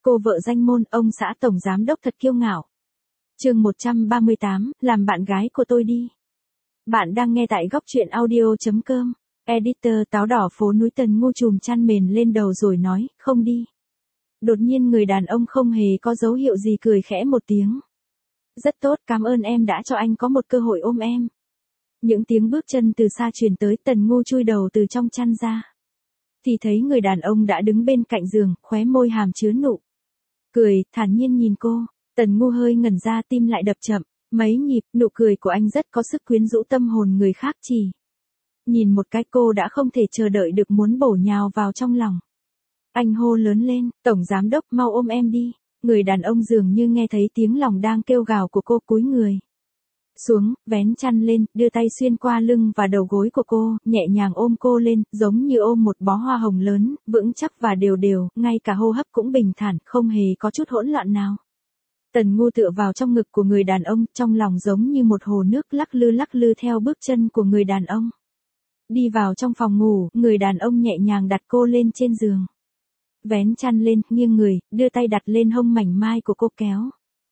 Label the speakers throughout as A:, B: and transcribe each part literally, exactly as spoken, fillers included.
A: Cô vợ danh môn, ông xã tổng giám đốc thật kiêu ngạo. Chương một trăm ba mươi tám, làm bạn gái của tôi đi. Bạn đang nghe tại góc truyện audio chấm com. Editor táo đỏ phố núi Tần Ngu chùm chăn mền lên đầu rồi nói, không đi. Đột nhiên người đàn ông không hề có dấu hiệu gì cười khẽ một tiếng. Rất tốt, cảm ơn em đã cho anh có một cơ hội ôm em. Những tiếng bước chân từ xa truyền tới, Tần Ngu chui đầu từ trong chăn ra. Thì thấy người đàn ông đã đứng bên cạnh giường, khóe môi hàm chứa nụ cười, thản nhiên nhìn cô. Tần Ngu hơi ngẩn ra, tim lại đập chậm, mấy nhịp, nụ cười của anh rất có sức quyến rũ tâm hồn người khác chỉ. Nhìn một cái cô đã không thể chờ đợi được muốn bổ nhào vào trong lòng. Anh hô lớn lên, tổng giám đốc mau ôm em đi. Người đàn ông dường như nghe thấy tiếng lòng đang kêu gào của cô, cúi người xuống, vén chăn lên, đưa tay xuyên qua lưng và đầu gối của cô, nhẹ nhàng ôm cô lên, giống như ôm một bó hoa hồng lớn, vững chắc và đều đều, ngay cả hô hấp cũng bình thản, không hề có chút hỗn loạn nào. Tần Ngu tựa vào trong ngực của người đàn ông, trong lòng giống như một hồ nước lắc lư lắc lư theo bước chân của người đàn ông. Đi vào trong phòng ngủ, người đàn ông nhẹ nhàng đặt cô lên trên giường. Vén chăn lên, nghiêng người, đưa tay đặt lên hông mảnh mai của cô, kéo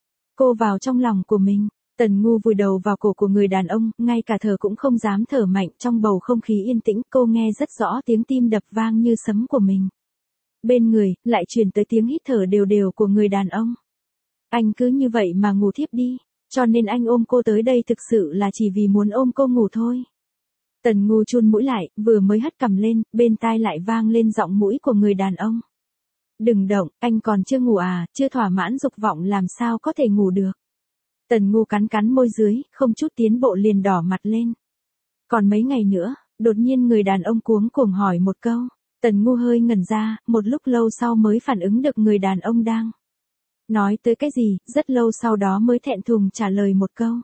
A: cô vào trong lòng của mình. Tần Ngu vùi đầu vào cổ của người đàn ông, ngay cả thở cũng không dám thở mạnh, trong bầu không khí yên tĩnh, cô nghe rất rõ tiếng tim đập vang như sấm của mình. Bên người, lại truyền tới tiếng hít thở đều đều của người đàn ông. Anh cứ như vậy mà ngủ thiếp đi, cho nên anh ôm cô tới đây thực sự là chỉ vì muốn ôm cô ngủ thôi. Tần Ngu chun mũi lại, vừa mới hất cằm lên, bên tai lại vang lên giọng mũi của người đàn ông. Đừng động, anh còn chưa ngủ à, chưa thỏa mãn dục vọng làm sao có thể ngủ được. Tần Ngu cắn cắn môi dưới, không chút tiến bộ liền đỏ mặt lên. Còn mấy ngày nữa, đột nhiên người đàn ông cuống cuồng hỏi một câu. Tần Ngu hơi ngẩn ra, một lúc lâu sau mới phản ứng được người đàn ông đang nói tới cái gì, rất lâu sau đó mới thẹn thùng trả lời một câu.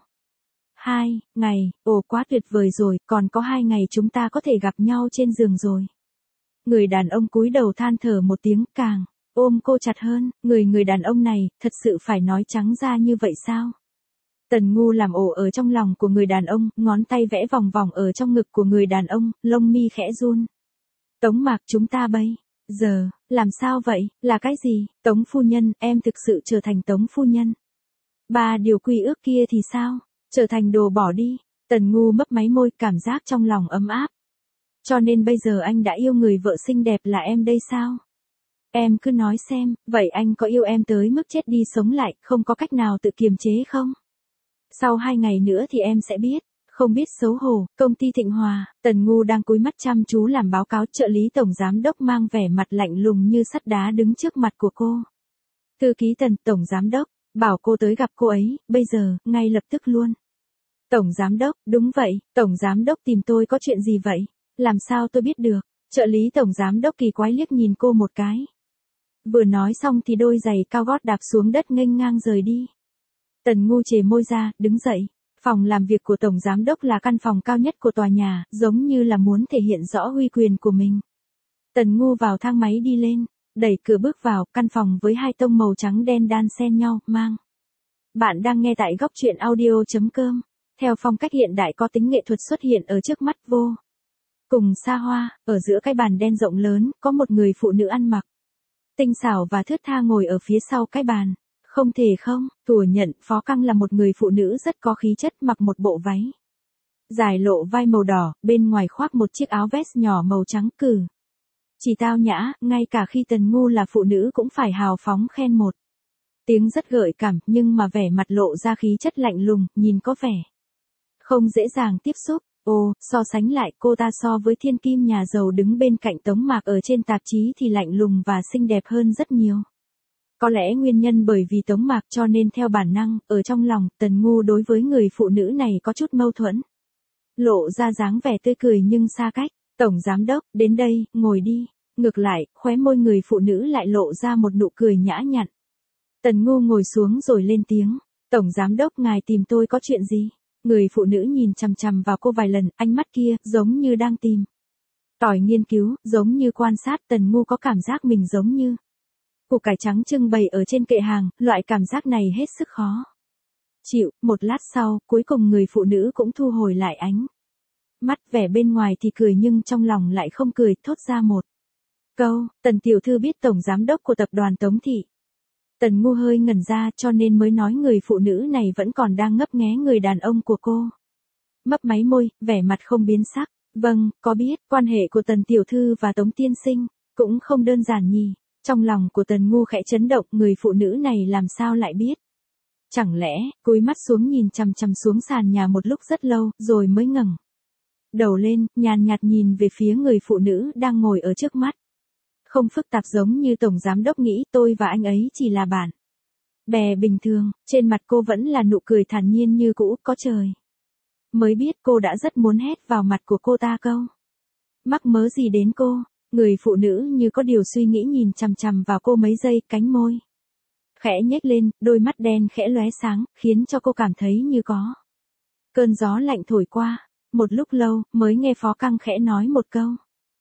A: Hai ngày, ồ quá tuyệt vời rồi, còn có hai ngày chúng ta có thể gặp nhau trên giường rồi. Người đàn ông cúi đầu than thở một tiếng, càng ôm cô chặt hơn, người người đàn ông này, thật sự phải nói trắng ra như vậy sao? Tần Ngu làm ổ ở trong lòng của người đàn ông, ngón tay vẽ vòng vòng ở trong ngực của người đàn ông, lông mi khẽ run. Tống Mạc, chúng ta bây giờ, làm sao vậy, là cái gì? Tống phu nhân, em thực sự trở thành Tống phu nhân. Ba điều quy ước kia thì sao? Trở thành đồ bỏ đi. Tần Ngu mấp máy môi, cảm giác trong lòng ấm áp. Cho nên bây giờ anh đã yêu người vợ xinh đẹp là em đây sao? Em cứ nói xem, vậy anh có yêu em tới mức chết đi sống lại, không có cách nào tự kiềm chế không? Sau hai ngày nữa thì em sẽ biết. Không biết xấu hổ, công ty Thịnh Hòa, Tần Ngu đang cúi mắt chăm chú làm báo cáo, trợ lý tổng giám đốc mang vẻ mặt lạnh lùng như sắt đá đứng trước mặt của cô. Thư ký Tần, tổng giám đốc, bảo cô tới gặp cô ấy, bây giờ, ngay lập tức luôn. Tổng giám đốc, đúng vậy, tổng giám đốc tìm tôi có chuyện gì vậy? Làm sao tôi biết được? Trợ lý tổng giám đốc kỳ quái liếc nhìn cô một cái. Vừa nói xong thì đôi giày cao gót đạp xuống đất nghênh ngang rời đi. Tần Ngu chề môi ra, đứng dậy. Phòng làm việc của tổng giám đốc là căn phòng cao nhất của tòa nhà, giống như là muốn thể hiện rõ uy quyền của mình. Tần Ngu vào thang máy đi lên, đẩy cửa bước vào, căn phòng với hai tông màu trắng đen đan xen nhau, mang. Bạn đang nghe tại góc truyện audio chấm com. Theo phong cách hiện đại có tính nghệ thuật xuất hiện ở trước mắt vô cùng xa hoa, ở giữa cái bàn đen rộng lớn, có một người phụ nữ ăn mặc tinh xảo và thướt tha ngồi ở phía sau cái bàn. Không thể không, thừa nhận, Phó Căng là một người phụ nữ rất có khí chất, mặc một bộ váy dài lộ vai màu đỏ, bên ngoài khoác một chiếc áo vest nhỏ màu trắng cử. Chỉ tao nhã, ngay cả khi Tần Ngu là phụ nữ cũng phải hào phóng khen một tiếng rất gợi cảm, nhưng mà vẻ mặt lộ ra khí chất lạnh lùng, nhìn có vẻ không dễ dàng tiếp xúc. Ồ, so sánh lại cô ta so với thiên kim nhà giàu đứng bên cạnh Tống Mạc ở trên tạp chí thì lạnh lùng và xinh đẹp hơn rất nhiều. Có lẽ nguyên nhân bởi vì Tống Mạc cho nên theo bản năng, ở trong lòng, Tần Ngu đối với người phụ nữ này có chút mâu thuẫn. Lộ ra dáng vẻ tươi cười nhưng xa cách. Tổng giám đốc, đến đây, ngồi đi. Ngược lại, khóe môi người phụ nữ lại lộ ra một nụ cười nhã nhặn. Tần Ngu ngồi xuống rồi lên tiếng. Tổng giám đốc, ngài tìm tôi có chuyện gì? Người phụ nữ nhìn chằm chằm vào cô vài lần, ánh mắt kia, giống như đang tìm tòi nghiên cứu, giống như quan sát. Tần Ngu có cảm giác mình giống như củ cải trắng trưng bày ở trên kệ hàng, loại cảm giác này hết sức khó chịu. Một lát sau, cuối cùng người phụ nữ cũng thu hồi lại ánh mắt, vẻ bên ngoài thì cười nhưng trong lòng lại không cười, thốt ra một câu. Tần tiểu thư biết tổng giám đốc của tập đoàn Tống Thị Tần Ngu hơi ngẩn ra cho nên mới nói người phụ nữ này vẫn còn đang ngấp nghé người đàn ông của cô. Mấp máy môi, vẻ mặt không biến sắc. Vâng, có biết, quan hệ của Tần Tiểu Thư và Tống Tiên Sinh, cũng không đơn giản nhỉ. Trong lòng của Tần Ngu khẽ chấn động, người phụ nữ này làm sao lại biết. Chẳng lẽ, cúi mắt xuống nhìn chằm chằm xuống sàn nhà một lúc rất lâu, rồi mới ngẩng đầu lên, nhàn nhạt nhìn về phía người phụ nữ đang ngồi ở trước mắt. Không phức tạp giống như Tổng Giám Đốc nghĩ, tôi và anh ấy chỉ là bạn bè bình thường, trên mặt cô vẫn là nụ cười thản nhiên như cũ, có trời. Mới biết cô đã rất muốn hét vào mặt của cô ta câu. Mắc mớ gì đến cô, người phụ nữ như có điều suy nghĩ nhìn chằm chằm vào cô mấy giây, cánh môi khẽ nhếch lên, đôi mắt đen khẽ lóe sáng, khiến cho cô cảm thấy như có cơn gió lạnh thổi qua. Một lúc lâu, mới nghe Phó Căng khẽ nói một câu.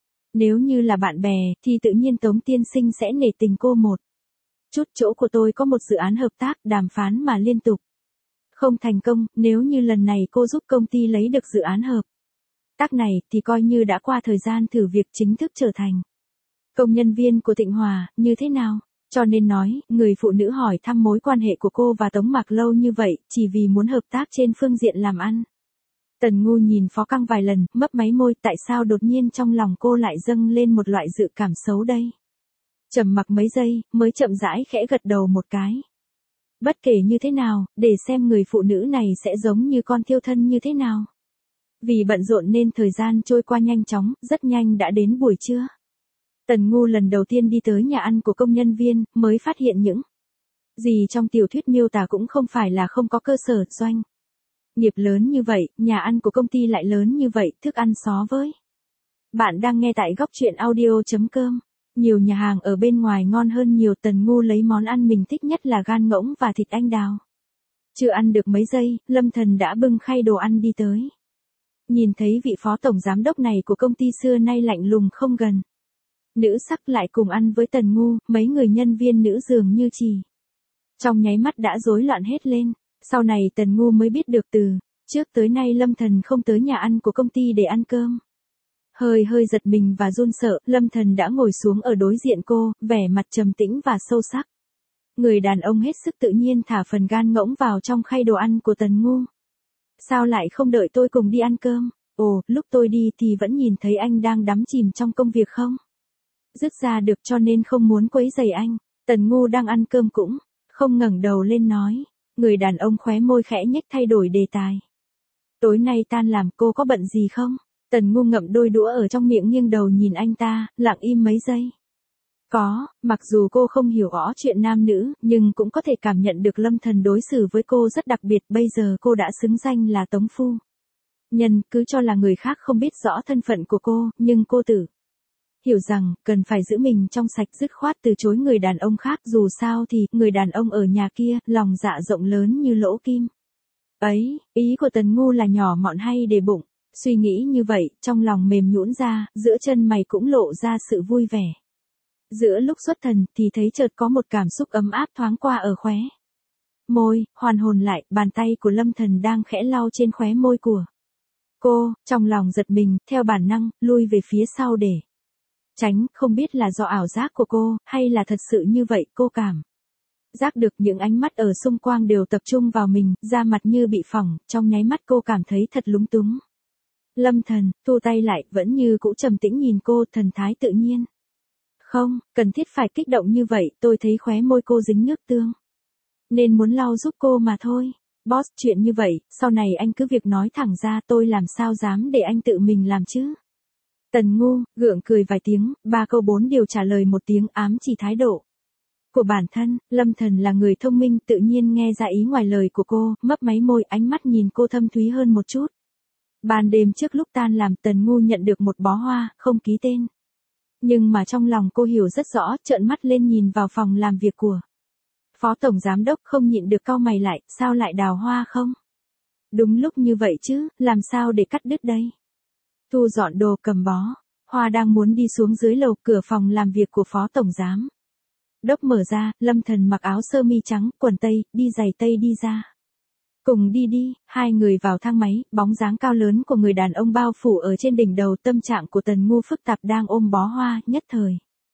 A: Nếu như là bạn bè, thì tự nhiên Tống Tiên Sinh sẽ nể tình cô một chút. Chỗ của tôi có một dự án hợp tác, đàm phán mà liên tục không thành công, nếu như lần này cô giúp công ty lấy được dự án hợp tác này, thì coi như đã qua thời gian thử việc chính thức trở thành công nhân viên của Thịnh Hòa, như thế nào? Cho nên nói, người phụ nữ hỏi thăm mối quan hệ của cô và Tống Mạc lâu như vậy, chỉ vì muốn hợp tác trên phương diện làm ăn. Tần Ngu nhìn Phó Căng vài lần, mấp máy môi, tại sao đột nhiên trong lòng cô lại dâng lên một loại dự cảm xấu đây? Trầm mặc mấy giây, mới chậm rãi khẽ gật đầu một cái. Bất kể như thế nào, để xem người phụ nữ này sẽ giống như con thiêu thân như thế nào. Vì bận rộn nên thời gian trôi qua nhanh chóng, rất nhanh đã đến buổi trưa. Tần Ngu lần đầu tiên đi tới nhà ăn của công nhân viên, mới phát hiện những gì trong tiểu thuyết miêu tả cũng không phải là không có cơ sở doanh nghiệp lớn như vậy, nhà ăn của công ty lại lớn như vậy, thức ăn xó với. Bạn đang nghe tại góc truyện audio chấm com. Nhiều nhà hàng ở bên ngoài ngon hơn nhiều. Tần Ngu lấy món ăn mình thích nhất là gan ngỗng và thịt anh đào. Chưa ăn được mấy giây, Lâm Thần đã bưng khay đồ ăn đi tới. Nhìn thấy vị phó tổng giám đốc này của công ty xưa nay lạnh lùng không gần nữ sắc lại cùng ăn với Tần Ngu, mấy người nhân viên nữ dường như chỉ trong nháy mắt đã rối loạn hết lên. Sau này Tần Ngu mới biết được từ trước tới nay Lâm Thần không tới nhà ăn của công ty để ăn cơm. Hơi hơi giật mình và run sợ, Lâm Thần đã ngồi xuống ở đối diện cô, vẻ mặt trầm tĩnh và sâu sắc. Người đàn ông hết sức tự nhiên thả phần gan ngỗng vào trong khay đồ ăn của Tần Ngu. Sao lại không đợi tôi cùng đi ăn cơm? Ồ, lúc tôi đi thì vẫn nhìn thấy anh đang đắm chìm trong công việc không? Dứt ra được cho nên không muốn quấy rầy anh. Tần Ngu đang ăn cơm cũng không ngẩng đầu lên nói. Người đàn ông khóe môi khẽ nhếch thay đổi đề tài. Tối nay tan làm cô có bận gì không? Tần Ngu ngậm đôi đũa ở trong miệng nghiêng đầu nhìn anh ta, lặng im mấy giây. Có, mặc dù cô không hiểu rõ chuyện nam nữ, nhưng cũng có thể cảm nhận được Lâm Thần đối xử với cô rất đặc biệt. Bây giờ cô đã xứng danh là Tống Phu Nhân, cứ cho là người khác không biết rõ thân phận của cô, nhưng cô tự hiểu rằng, cần phải giữ mình trong sạch, dứt khoát từ chối người đàn ông khác. Dù sao thì, người đàn ông ở nhà kia, lòng dạ rộng lớn như lỗ kim. Ấy, ý của Tần Ngu là nhỏ mọn hay để bụng? Suy nghĩ như vậy, trong lòng mềm nhũn ra, giữa chân mày cũng lộ ra sự vui vẻ. Giữa lúc xuất thần, thì thấy chợt có một cảm xúc ấm áp thoáng qua ở khóe môi, hoàn hồn lại, bàn tay của Lâm Thần đang khẽ lau trên khóe môi của cô, trong lòng giật mình, theo bản năng, lui về phía sau để tránh, không biết là do ảo giác của cô, hay là thật sự như vậy. Cô cảm giác được những ánh mắt ở xung quanh đều tập trung vào mình, da mặt như bị phỏng, trong nháy mắt cô cảm thấy thật lúng túng. Lâm Thần, thu tay lại, vẫn như cũ trầm tĩnh nhìn cô, thần thái tự nhiên. Không, cần thiết phải kích động như vậy, tôi thấy khóe môi cô dính nước tương. Nên muốn lau giúp cô mà thôi. Boss, chuyện như vậy, sau này anh cứ việc nói thẳng ra, tôi làm sao dám để anh tự mình làm chứ. Tần Ngu, gượng cười vài tiếng, ba câu bốn điều trả lời một tiếng, ám chỉ thái độ của bản thân. Lâm Thần là người thông minh, tự nhiên nghe ra ý ngoài lời của cô, mấp máy môi, ánh mắt nhìn cô thâm thúy hơn một chút. Ban đêm trước lúc tan làm, Tần Ngu nhận được một bó hoa, không ký tên. Nhưng mà trong lòng cô hiểu rất rõ, trợn mắt lên nhìn vào phòng làm việc của Phó Tổng Giám Đốc, không nhịn được cau mày lại, sao lại đào hoa không? Đúng lúc như vậy chứ, làm sao để cắt đứt đây? Thu dọn đồ, cầm bó hoa đang muốn đi xuống dưới lầu, cửa phòng làm việc của Phó Tổng Giám Đốc mở ra, Lâm Thần mặc áo sơ mi trắng, quần tây, đi giày tây đi ra. Cùng đi đi, hai người vào thang máy, bóng dáng cao lớn của người đàn ông bao phủ ở trên đỉnh đầu. Tâm trạng của Tần Ngu phức tạp, đang ôm bó hoa, nhất thời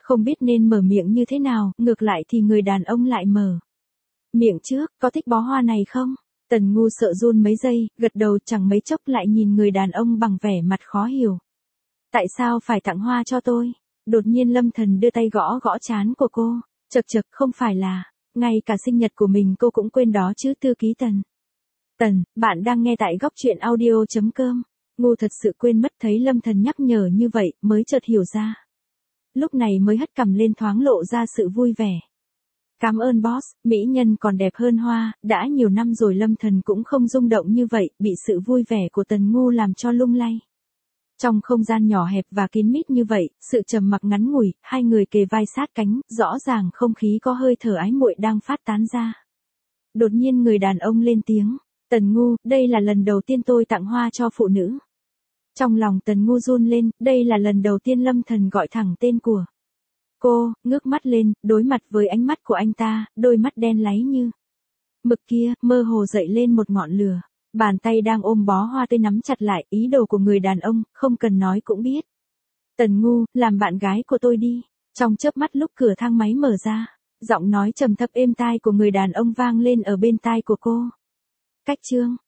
A: Không biết nên mở miệng như thế nào, ngược lại thì người đàn ông lại mở miệng trước, có thích bó hoa này không? Tần Ngu sợ run mấy giây, gật đầu, chẳng mấy chốc lại nhìn người đàn ông bằng vẻ mặt khó hiểu. Tại sao phải tặng hoa cho tôi? Đột nhiên Lâm Thần đưa tay gõ gõ trán của cô. Chậc chậc, không phải là, ngay cả sinh nhật của mình cô cũng quên đó chứ. Thư ký Tần. Tần, bạn đang nghe tại góc truyện audio chấm com. Ngu thật sự quên mất, thấy Lâm Thần nhắc nhở như vậy, mới chợt hiểu ra. Lúc này mới hất cằm lên, thoáng lộ ra sự vui vẻ. Cảm ơn boss, mỹ nhân còn đẹp hơn hoa. Đã nhiều năm rồi Lâm Thần cũng không rung động như vậy, bị sự vui vẻ của Tần Ngu làm cho lung lay. Trong không gian nhỏ hẹp và kín mít như vậy, sự trầm mặc ngắn ngủi, hai người kề vai sát cánh, rõ ràng không khí có hơi thở ái muội đang phát tán ra. Đột nhiên người đàn ông lên tiếng, Tần Ngu, đây là lần đầu tiên tôi tặng hoa cho phụ nữ. Trong lòng Tần Ngu run lên, đây là lần đầu tiên Lâm Thần gọi thẳng tên của cô, ngước mắt lên, đối mặt với ánh mắt của anh ta, đôi mắt đen láy như mực kia, mơ hồ dậy lên một ngọn lửa. Bàn tay đang ôm bó hoa tươi nắm chặt lại, ý đồ của người đàn ông, không cần nói cũng biết. Tần Ngu, làm bạn gái của tôi đi. Trong chớp mắt lúc cửa thang máy mở ra, giọng nói trầm thấp êm tai của người đàn ông vang lên ở bên tai của cô. Cách chương